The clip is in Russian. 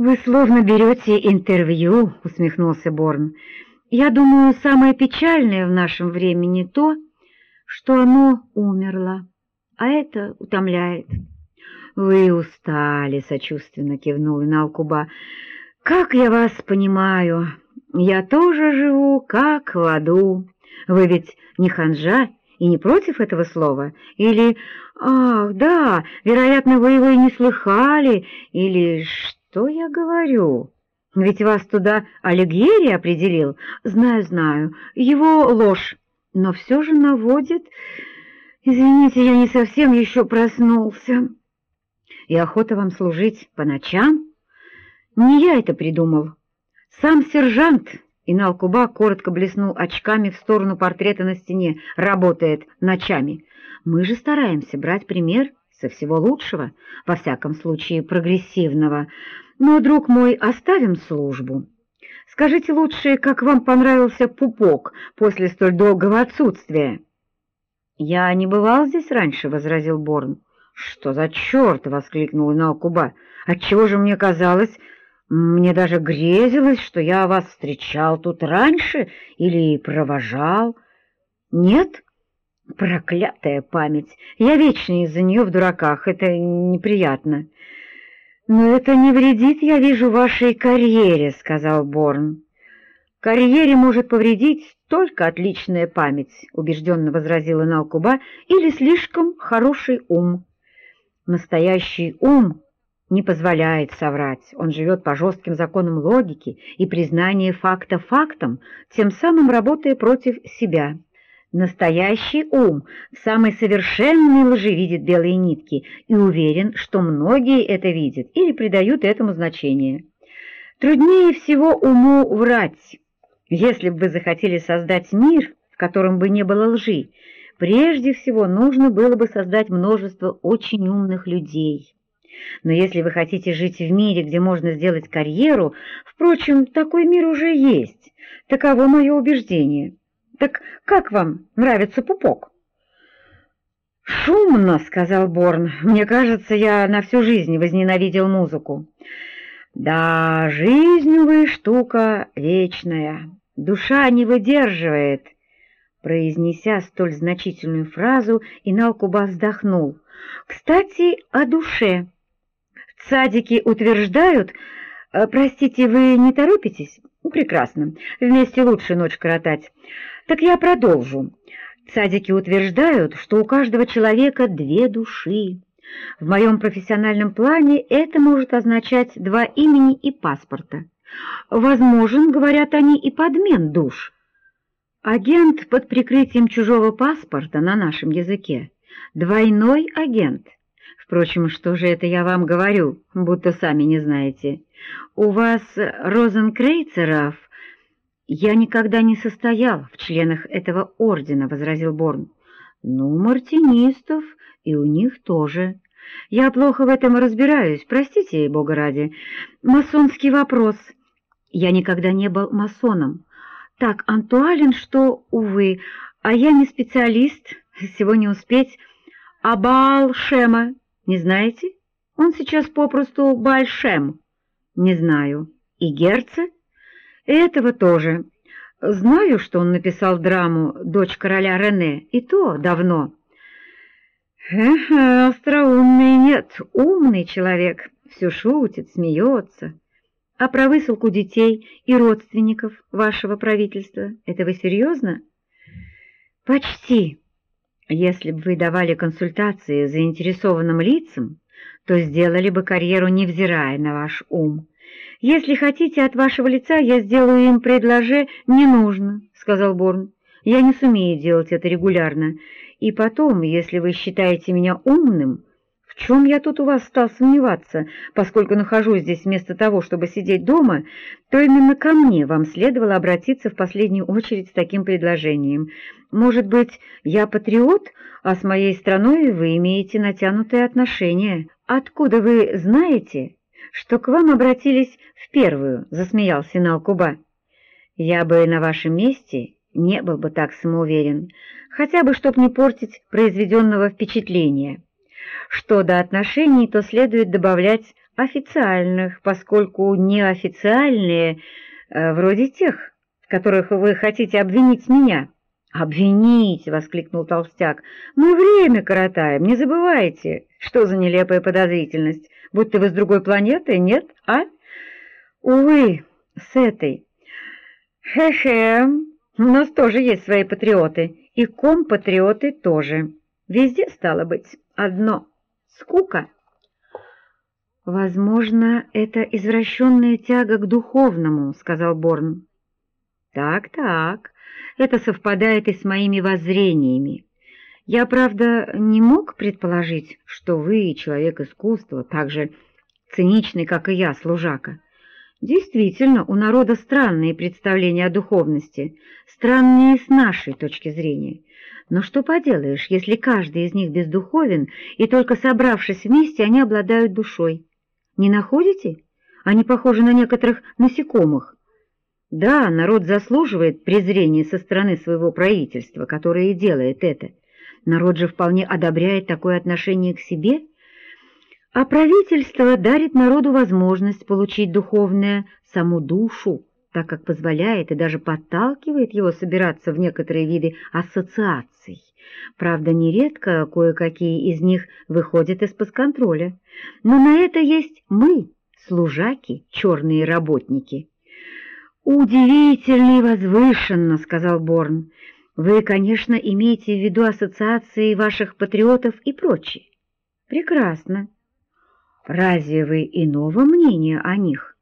«Вы словно берете интервью», — усмехнулся Борн. «Я думаю, самое печальное в нашем времени то, что оно умерло, а это утомляет». «Вы устали», — сочувственно кивнул Иналкуба. «Как я вас понимаю, я тоже живу как в аду. Вы ведь не ханжа и не против этого слова? Или, ах, да, вероятно, вы его и не слыхали, или что я говорю? Ведь вас туда Алигьери определил. Знаю, его ложь, но все же наводит. Извините, я не совсем еще проснулся. И охота вам служить по ночам? Не я это придумал. Сам сержант». Иналкуба коротко блеснул очками в сторону портрета на стене. «Работает ночами. Мы же стараемся брать пример со всего лучшего, во всяком случае прогрессивного. Но, друг мой, оставим службу. Скажите лучше, как вам понравился пупок после столь долгого отсутствия?» «Я не бывал здесь раньше», — возразил Борн. «Что за черт!» — воскликнул Иналкуба. «Отчего же мне казалось... Мне даже грезилось, что я вас встречал тут раньше или провожал. Нет? Проклятая память! Я вечно из-за нее в дураках, это неприятно». «Но это не вредит, я вижу, вашей карьере», — сказал Борн. «Карьере может повредить только отличная память», — убежденно возразил Иналкуба, «или слишком хороший ум». «Настоящий ум не позволяет соврать, он живет по жестким законам логики и признания факта фактом, тем самым работая против себя. Настоящий ум в самой совершенной лжи видит белые нитки и уверен, что многие это видят или придают этому значение. Труднее всего уму врать. Если бы вы захотели создать мир, в котором бы не было лжи, прежде всего нужно было бы создать множество очень умных людей. Но если вы хотите жить в мире, где можно сделать карьеру, впрочем, такой мир уже есть, таково мое убеждение. Так как вам нравится пупок?» «Шумно», — сказал Борн. «Мне кажется, я на всю жизнь возненавидел музыку». «Да, жизнь, увы, штука вечная. Душа не выдерживает». Произнеся столь значительную фразу, Иналкуба вздохнул. «Кстати, о душе. Цадики утверждают... Простите, вы не торопитесь? Прекрасно. Вместе лучше ночь коротать. Так я продолжу. Цадики утверждают, что у каждого человека две души. В моем профессиональном плане это может означать два имени и паспорта. Возможен, говорят они, и подмен душ. Агент под прикрытием чужого паспорта на нашем языке. Двойной агент. Впрочем, что же это я вам говорю, будто сами не знаете? У вас розенкрейцеров... «Я никогда не состоял в членах этого ордена», — возразил Борн. «Ну, мартинистов, и у них тоже. Я плохо в этом разбираюсь, простите, бога ради. Масонский вопрос. Я никогда не был масоном. Так антуален, что, увы, а я не специалист, сегодня успеть. А Баал-Шема, не знаете? Он сейчас попросту Бааль-Шем. Не знаю. И Герце? Этого тоже. Знаю, что он написал драму «Дочь короля Рене», и то давно. Остроумный нет, умный человек, все шутит, смеется. А про высылку детей и родственников вашего правительства, это вы серьезно? Почти. Если бы вы давали консультации заинтересованным лицам, то сделали бы карьеру, невзирая на ваш ум. «Если хотите от вашего лица, я сделаю им предложение». «Не нужно», — сказал Борн. «Я не сумею делать это регулярно. И потом, если вы считаете меня умным, в чем я тут у вас стал сомневаться, поскольку нахожусь здесь вместо того, чтобы сидеть дома, то именно ко мне вам следовало обратиться в последнюю очередь с таким предложением. Может быть, я патриот, а с моей страной вы имеете натянутые отношения. Откуда вы знаете, что к вам обратились в первую?» — засмеялся Иналкуба. «Я бы на вашем месте не был бы так самоуверен, хотя бы чтоб не портить произведенного впечатления. Что до отношений, то следует добавлять официальных, поскольку неофициальные, вроде тех, которых вы хотите обвинить меня». «Обвинить!» — воскликнул толстяк. «Мы время коротаем, не забывайте. Что за нелепая подозрительность? Будто вы с другой планеты, нет, а?» «Увы, с этой». «Хе-хе, у нас тоже есть свои патриоты, и компатриоты тоже. Везде, стало быть, одно — скука». «Возможно, это извращенная тяга к духовному», — сказал Борн. «Так, это совпадает и с моими воззрениями. Я, правда, не мог предположить, что вы, человек искусства, так же циничный, как и я, служака. Действительно, у народа странные представления о духовности, странные с нашей точки зрения. Но что поделаешь, если каждый из них бездуховен, и только собравшись вместе, они обладают душой? Не находите? Они похожи на некоторых насекомых. Да, народ заслуживает презрения со стороны своего правительства, которое и делает это. Народ же вполне одобряет такое отношение к себе, а правительство дарит народу возможность получить духовное, саму душу, так как позволяет и даже подталкивает его собираться в некоторые виды ассоциаций. Правда, нередко кое-какие из них выходят из-под контроля, но на это есть мы, служаки, черные работники. «Удивительно и возвышенно», — сказал Борн. «Вы, конечно, имеете в виду ассоциации ваших патриотов и прочее. Прекрасно. Разве вы иного мнения о них?»